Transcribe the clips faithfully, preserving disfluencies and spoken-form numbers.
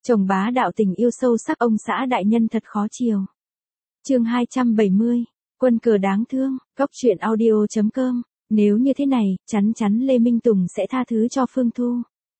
Chồng bá đạo tình yêu sâu sắc ông xã đại nhân thật khó chiều. Chương hai trăm bảy mươi, quân cờ đáng thương, góc truyện audio chấm com. Nếu như thế này, chắn chắn Lê Minh Tùng sẽ tha thứ cho Phương Thu.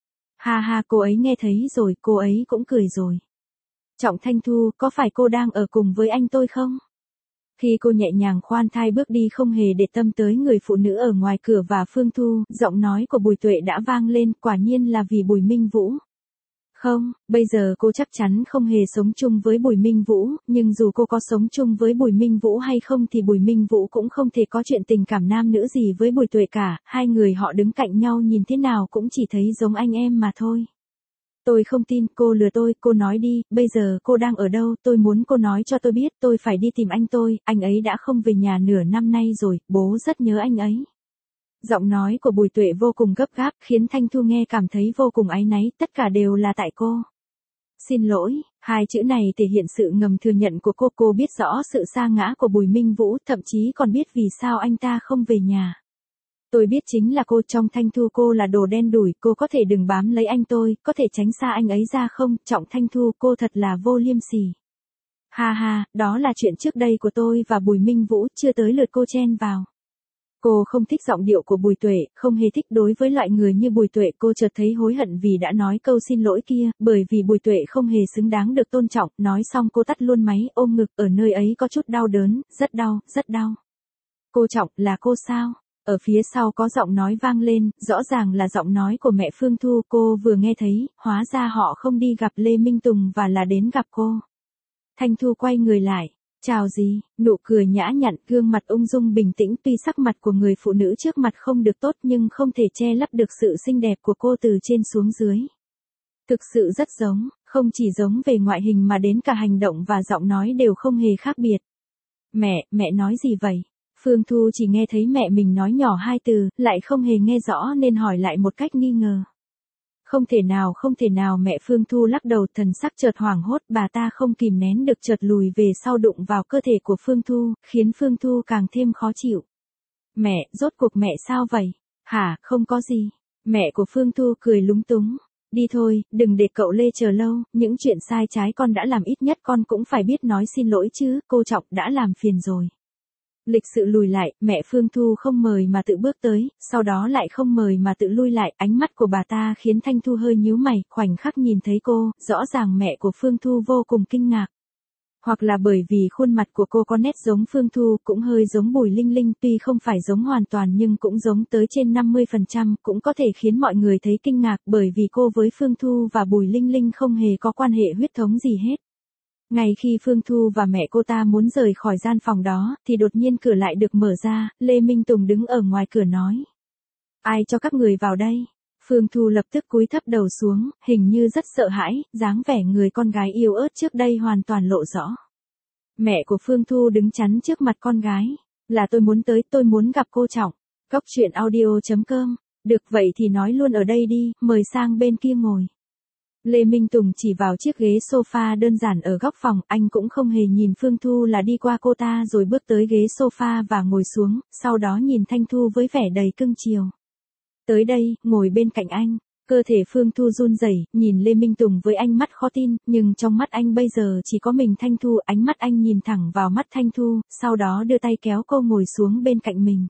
Ha ha, cô ấy nghe thấy rồi, cô ấy cũng cười rồi. Trọng Thanh Thu, có phải cô đang ở cùng với anh tôi không? Khi cô nhẹ nhàng khoan thai bước đi không hề để tâm tới người phụ nữ ở ngoài cửa và Phương Thu, giọng nói của Bùi Tuệ đã vang lên, quả nhiên là vì Bùi Minh Vũ. Không, bây giờ cô chắc chắn không hề sống chung với Bùi Minh Vũ, nhưng dù cô có sống chung với Bùi Minh Vũ hay không thì Bùi Minh Vũ cũng không thể có chuyện tình cảm nam nữ gì với Bùi Tuệ cả, hai người họ đứng cạnh nhau nhìn thế nào cũng chỉ thấy giống anh em mà thôi. Tôi không tin, cô lừa tôi, cô nói đi, bây giờ cô đang ở đâu, tôi muốn cô nói cho tôi biết, tôi phải đi tìm anh tôi, anh ấy đã không về nhà nửa năm nay rồi, bố rất nhớ anh ấy. Giọng nói của Bùi Tuệ vô cùng gấp gáp, khiến Thanh Thu nghe cảm thấy vô cùng áy náy, tất cả đều là tại cô. Xin lỗi, hai chữ này thể hiện sự ngầm thừa nhận của cô, cô biết rõ sự sa ngã của Bùi Minh Vũ, thậm chí còn biết vì sao anh ta không về nhà. Tôi biết chính là cô, trong Thanh Thu cô là đồ đen đủi, cô có thể đừng bám lấy anh tôi, có thể tránh xa anh ấy ra không, Trọng Thanh Thu, cô thật là vô liêm sỉ. Ha ha, đó là chuyện trước đây của tôi và Bùi Minh Vũ, chưa tới lượt cô chen vào. Cô không thích giọng điệu của Bùi Tuệ, không hề thích đối với loại người như Bùi Tuệ, cô chợt thấy hối hận vì đã nói câu xin lỗi kia, bởi vì Bùi Tuệ không hề xứng đáng được tôn trọng, nói xong cô tắt luôn máy, ôm ngực, ở nơi ấy có chút đau đớn, rất đau, rất đau. Cô Trọng, là cô sao? Ở phía sau có giọng nói vang lên, rõ ràng là giọng nói của mẹ Phương Thu, cô vừa nghe thấy, hóa ra họ không đi gặp Lê Minh Tùng và là đến gặp cô. Thanh Thu quay người lại. Chào gì, nụ cười nhã nhặn, gương mặt ung dung bình tĩnh, tuy sắc mặt của người phụ nữ trước mặt không được tốt nhưng không thể che lấp được sự xinh đẹp của cô từ trên xuống dưới. Thực sự rất giống, không chỉ giống về ngoại hình mà đến cả hành động và giọng nói đều không hề khác biệt. Mẹ, mẹ nói gì vậy? Phương Thu chỉ nghe thấy mẹ mình nói nhỏ hai từ, lại không hề nghe rõ nên hỏi lại một cách nghi ngờ. Không thể nào, không thể nào, mẹ Phương Thu lắc đầu, thần sắc chợt hoảng hốt, bà ta không kìm nén được chợt lùi về sau đụng vào cơ thể của Phương Thu, khiến Phương Thu càng thêm khó chịu. Mẹ, rốt cuộc mẹ sao vậy? Hả, không có gì. Mẹ của Phương Thu cười lúng túng. Đi thôi, đừng để cậu Lê chờ lâu, những chuyện sai trái con đã làm ít nhất con cũng phải biết nói xin lỗi chứ, cô Trọng đã làm phiền rồi. Lịch sự lùi lại, mẹ Phương Thu không mời mà tự bước tới, sau đó lại không mời mà tự lui lại, ánh mắt của bà ta khiến Thanh Thu hơi nhíu mày, khoảnh khắc nhìn thấy cô, rõ ràng mẹ của Phương Thu vô cùng kinh ngạc. Hoặc là bởi vì khuôn mặt của cô có nét giống Phương Thu, cũng hơi giống Bùi Linh Linh, tuy không phải giống hoàn toàn nhưng cũng giống tới trên năm mươi phần trăm, cũng có thể khiến mọi người thấy kinh ngạc bởi vì cô với Phương Thu và Bùi Linh Linh không hề có quan hệ huyết thống gì hết. Ngay khi Phương Thu và mẹ cô ta muốn rời khỏi gian phòng đó, thì đột nhiên cửa lại được mở ra, Lê Minh Tùng đứng ở ngoài cửa nói. Ai cho các người vào đây? Phương Thu lập tức cúi thấp đầu xuống, hình như rất sợ hãi, dáng vẻ người con gái yếu ớt trước đây hoàn toàn lộ rõ. Mẹ của Phương Thu đứng chắn trước mặt con gái. Là tôi muốn tới, tôi muốn gặp cô Trọng. Góc truyện audio chấm com. Được vậy thì nói luôn ở đây đi, mời sang bên kia ngồi. Lê Minh Tùng chỉ vào chiếc ghế sofa đơn giản ở góc phòng, anh cũng không hề nhìn Phương Thu là đi qua cô ta rồi bước tới ghế sofa và ngồi xuống, sau đó nhìn Thanh Thu với vẻ đầy cưng chiều. Tới đây, ngồi bên cạnh anh. Cơ thể Phương Thu run rẩy, nhìn Lê Minh Tùng với ánh mắt khó tin, nhưng trong mắt anh bây giờ chỉ có mình Thanh Thu, ánh mắt anh nhìn thẳng vào mắt Thanh Thu, sau đó đưa tay kéo cô ngồi xuống bên cạnh mình.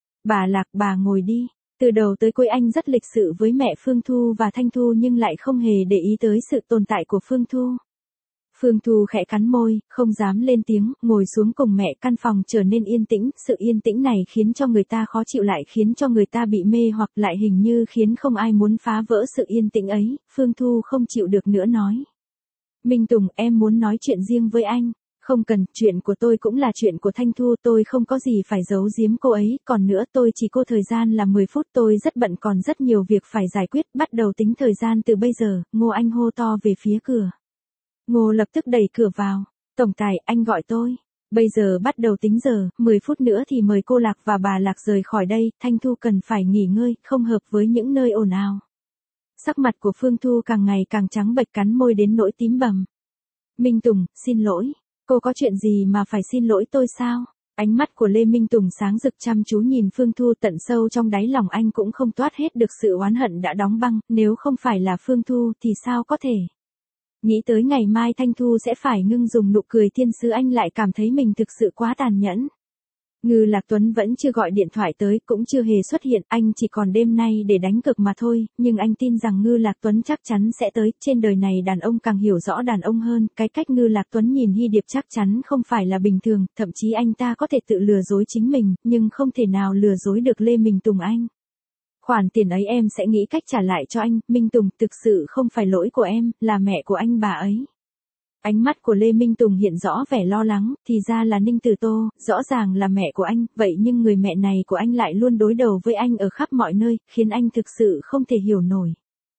Bà Lạc, bà ngồi đi. Từ đầu tới cuối anh rất lịch sự với mẹ Phương Thu và Thanh Thu nhưng lại không hề để ý tới sự tồn tại của Phương Thu. Phương Thu khẽ cắn môi, không dám lên tiếng, ngồi xuống cùng mẹ, căn phòng trở nên yên tĩnh, sự yên tĩnh này khiến cho người ta khó chịu lại khiến cho người ta bị mê hoặc lại hình như khiến không ai muốn phá vỡ sự yên tĩnh ấy, Phương Thu không chịu được nữa nói. Minh Tùng, em muốn nói chuyện riêng với anh. Không cần, chuyện của tôi cũng là chuyện của Thanh Thu, tôi không có gì phải giấu giếm cô ấy, còn nữa tôi chỉ cô thời gian là mười phút, tôi rất bận còn rất nhiều việc phải giải quyết, bắt đầu tính thời gian từ bây giờ, Ngô Anh hô to về phía cửa. Ngô lập tức đẩy cửa vào, tổng tài, anh gọi tôi. Bây giờ bắt đầu tính giờ, mười phút nữa thì mời cô Lạc và bà Lạc rời khỏi đây, Thanh Thu cần phải nghỉ ngơi, không hợp với những nơi ồn ào. Sắc mặt của Phương Thu càng ngày càng trắng bệch, cắn môi đến nỗi tím bầm. Minh Tùng, xin lỗi. Cô có chuyện gì mà phải xin lỗi tôi sao? Ánh mắt của Lê Minh Tùng sáng rực chăm chú nhìn Phương Thu, tận sâu trong đáy lòng anh cũng không toát hết được sự oán hận đã đóng băng, nếu không phải là Phương Thu thì sao có thể? Nghĩ tới ngày mai Thanh Thu sẽ phải ngưng dùng nụ cười thiên sứ anh lại cảm thấy mình thực sự quá tàn nhẫn. Ngư Lạc Tuấn vẫn chưa gọi điện thoại tới, cũng chưa hề xuất hiện, anh chỉ còn đêm nay để đánh cược mà thôi, nhưng anh tin rằng Ngư Lạc Tuấn chắc chắn sẽ tới, trên đời này đàn ông càng hiểu rõ đàn ông hơn, cái cách Ngư Lạc Tuấn nhìn Hy Điệp chắc chắn không phải là bình thường, thậm chí anh ta có thể tự lừa dối chính mình, nhưng không thể nào lừa dối được Lê Minh Tùng anh. Khoản tiền ấy em sẽ nghĩ cách trả lại cho anh, Minh Tùng, thực sự không phải lỗi của em, là mẹ của anh bà ấy. Ánh mắt của Lê Minh Tùng hiện rõ vẻ lo lắng, thì ra là Ninh Tử Tô, rõ ràng là mẹ của anh, vậy nhưng người mẹ này của anh lại luôn đối đầu với anh ở khắp mọi nơi, khiến anh thực sự không thể hiểu nổi.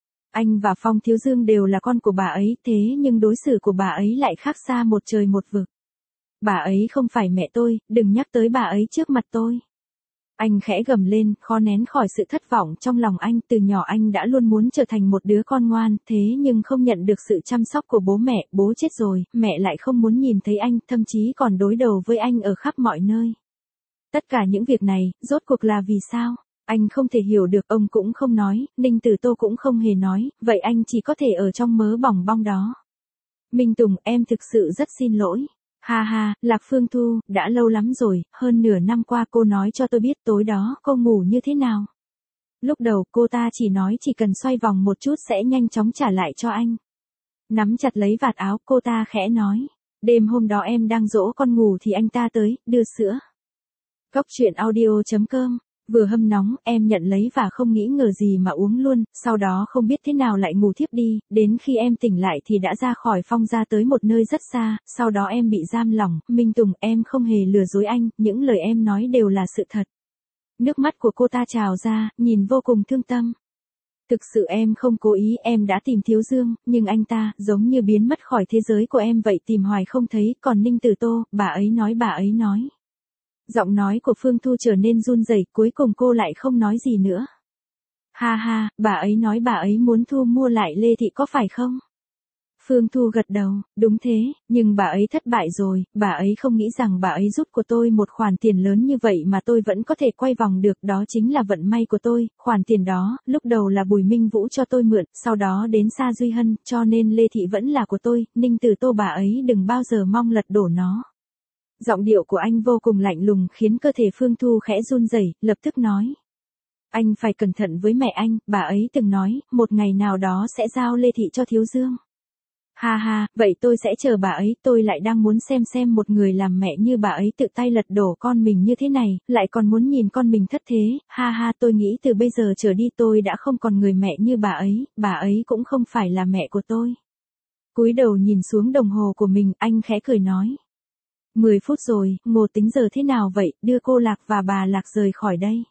Anh và Phong Thiếu Dương đều là con của bà ấy, thế nhưng đối xử của bà ấy lại khác xa một trời một vực. Bà ấy không phải mẹ tôi, đừng nhắc tới bà ấy trước mặt tôi. Anh khẽ gầm lên, khó nén khỏi sự thất vọng trong lòng anh, từ nhỏ anh đã luôn muốn trở thành một đứa con ngoan, thế nhưng không nhận được sự chăm sóc của bố mẹ, bố chết rồi, mẹ lại không muốn nhìn thấy anh, thậm chí còn đối đầu với anh ở khắp mọi nơi. Tất cả những việc này, rốt cuộc là vì sao? Anh không thể hiểu được, ông cũng không nói, Ninh Tử Tô cũng không hề nói, vậy anh chỉ có thể ở trong mớ bòng bong đó. Minh Tùng, em thực sự rất xin lỗi. Ha ha, Lạc Phương Thu, đã lâu lắm rồi, hơn nửa năm qua cô nói cho tôi biết tối đó cô ngủ như thế nào. Lúc đầu cô ta chỉ nói chỉ cần xoay vòng một chút sẽ nhanh chóng trả lại cho anh. Nắm chặt lấy vạt áo, cô ta khẽ nói. Đêm hôm đó em đang dỗ con ngủ thì anh ta tới, đưa sữa. Cốc truyện audio chấm com. Vừa hâm nóng, em nhận lấy và không nghĩ ngờ gì mà uống luôn, sau đó không biết thế nào lại ngủ thiếp đi, đến khi em tỉnh lại thì đã ra khỏi Phong ra tới một nơi rất xa, sau đó em bị giam lỏng, Minh Tùng, em không hề lừa dối anh, những lời em nói đều là sự thật. Nước mắt của cô ta trào ra, nhìn vô cùng thương tâm. Thực sự em không cố ý, em đã tìm Thiếu Dương, nhưng anh ta, giống như biến mất khỏi thế giới của em vậy, tìm hoài không thấy, còn Ninh Tử Tô, bà ấy nói bà ấy nói. Giọng nói của Phương Thu trở nên run rẩy, cuối cùng cô lại không nói gì nữa. Ha ha, bà ấy nói bà ấy muốn thu mua lại Lê Thị có phải không? Phương Thu gật đầu, đúng thế, nhưng bà ấy thất bại rồi, bà ấy không nghĩ rằng bà ấy rút của tôi một khoản tiền lớn như vậy mà tôi vẫn có thể quay vòng được, đó chính là vận may của tôi, khoản tiền đó, lúc đầu là Bùi Minh Vũ cho tôi mượn, sau đó đến Sa Duy Hân, cho nên Lê Thị vẫn là của tôi, Ninh Tử Tô bà ấy đừng bao giờ mong lật đổ nó. Giọng điệu của anh vô cùng lạnh lùng khiến cơ thể Phương Thu khẽ run rẩy, lập tức nói. Anh phải cẩn thận với mẹ anh, bà ấy từng nói, một ngày nào đó sẽ giao Lê Thị cho Thiếu Dương. Ha ha, vậy tôi sẽ chờ bà ấy, tôi lại đang muốn xem xem một người làm mẹ như bà ấy tự tay lật đổ con mình như thế này, lại còn muốn nhìn con mình thất thế, ha ha, tôi nghĩ từ bây giờ trở đi tôi đã không còn người mẹ như bà ấy, bà ấy cũng không phải là mẹ của tôi. Cúi đầu nhìn xuống đồng hồ của mình, anh khẽ cười nói. mười phút rồi, Ngô tính giờ thế nào vậy, đưa cô Lạc và bà Lạc rời khỏi đây.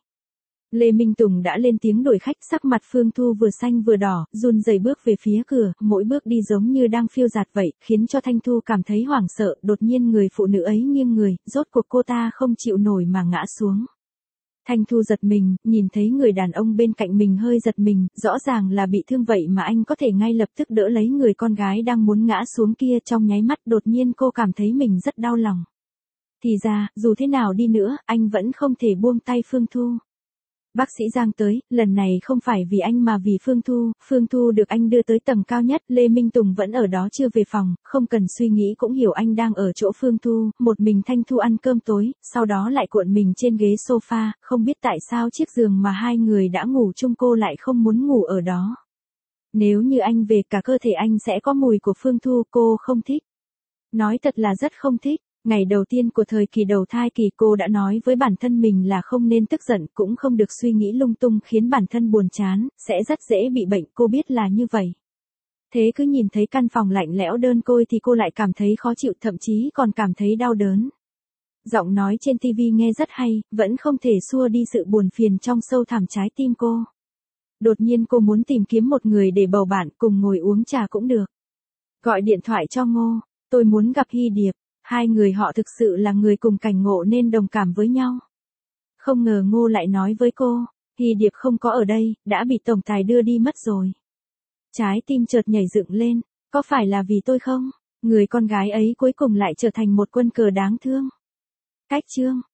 Lê Minh Tùng đã lên tiếng đuổi khách, sắc mặt Phương Thu vừa xanh vừa đỏ, run rẩy bước về phía cửa, mỗi bước đi giống như đang phiêu dạt vậy, khiến cho Thanh Thu cảm thấy hoảng sợ, đột nhiên người phụ nữ ấy nghiêng người, rốt cuộc cô ta không chịu nổi mà ngã xuống. Thanh Thu giật mình, nhìn thấy người đàn ông bên cạnh mình hơi giật mình, rõ ràng là bị thương vậy mà anh có thể ngay lập tức đỡ lấy người con gái đang muốn ngã xuống kia, trong nháy mắt đột nhiên cô cảm thấy mình rất đau lòng. Thì ra, dù thế nào đi nữa, anh vẫn không thể buông tay Phương Thu. Bác sĩ Giang tới, lần này không phải vì anh mà vì Phương Thu, Phương Thu được anh đưa tới tầng cao nhất, Lê Minh Tùng vẫn ở đó chưa về phòng, không cần suy nghĩ cũng hiểu anh đang ở chỗ Phương Thu, một mình Thanh Thu ăn cơm tối, sau đó lại cuộn mình trên ghế sofa, không biết tại sao chiếc giường mà hai người đã ngủ chung cô lại không muốn ngủ ở đó. Nếu như anh về cả cơ thể anh sẽ có mùi của Phương Thu, cô không thích. Nói thật là rất không thích. Ngày đầu tiên của thời kỳ đầu thai kỳ cô đã nói với bản thân mình là không nên tức giận, cũng không được suy nghĩ lung tung khiến bản thân buồn chán, sẽ rất dễ bị bệnh, cô biết là như vậy. Thế cứ nhìn thấy căn phòng lạnh lẽo đơn côi thì cô lại cảm thấy khó chịu, thậm chí còn cảm thấy đau đớn. Giọng nói trên tivi nghe rất hay, vẫn không thể xua đi sự buồn phiền trong sâu thẳm trái tim cô. Đột nhiên cô muốn tìm kiếm một người để bầu bạn, cùng ngồi uống trà cũng được. Gọi điện thoại cho Ngô, tôi muốn gặp Hy Điệp. Hai người họ thực sự là người cùng cảnh ngộ nên đồng cảm với nhau. Không ngờ Ngô lại nói với cô, Hy Điệp không có ở đây, đã bị tổng tài đưa đi mất rồi. Trái tim chợt nhảy dựng lên, có phải là vì tôi không? Người con gái ấy cuối cùng lại trở thành một quân cờ đáng thương. Cách chương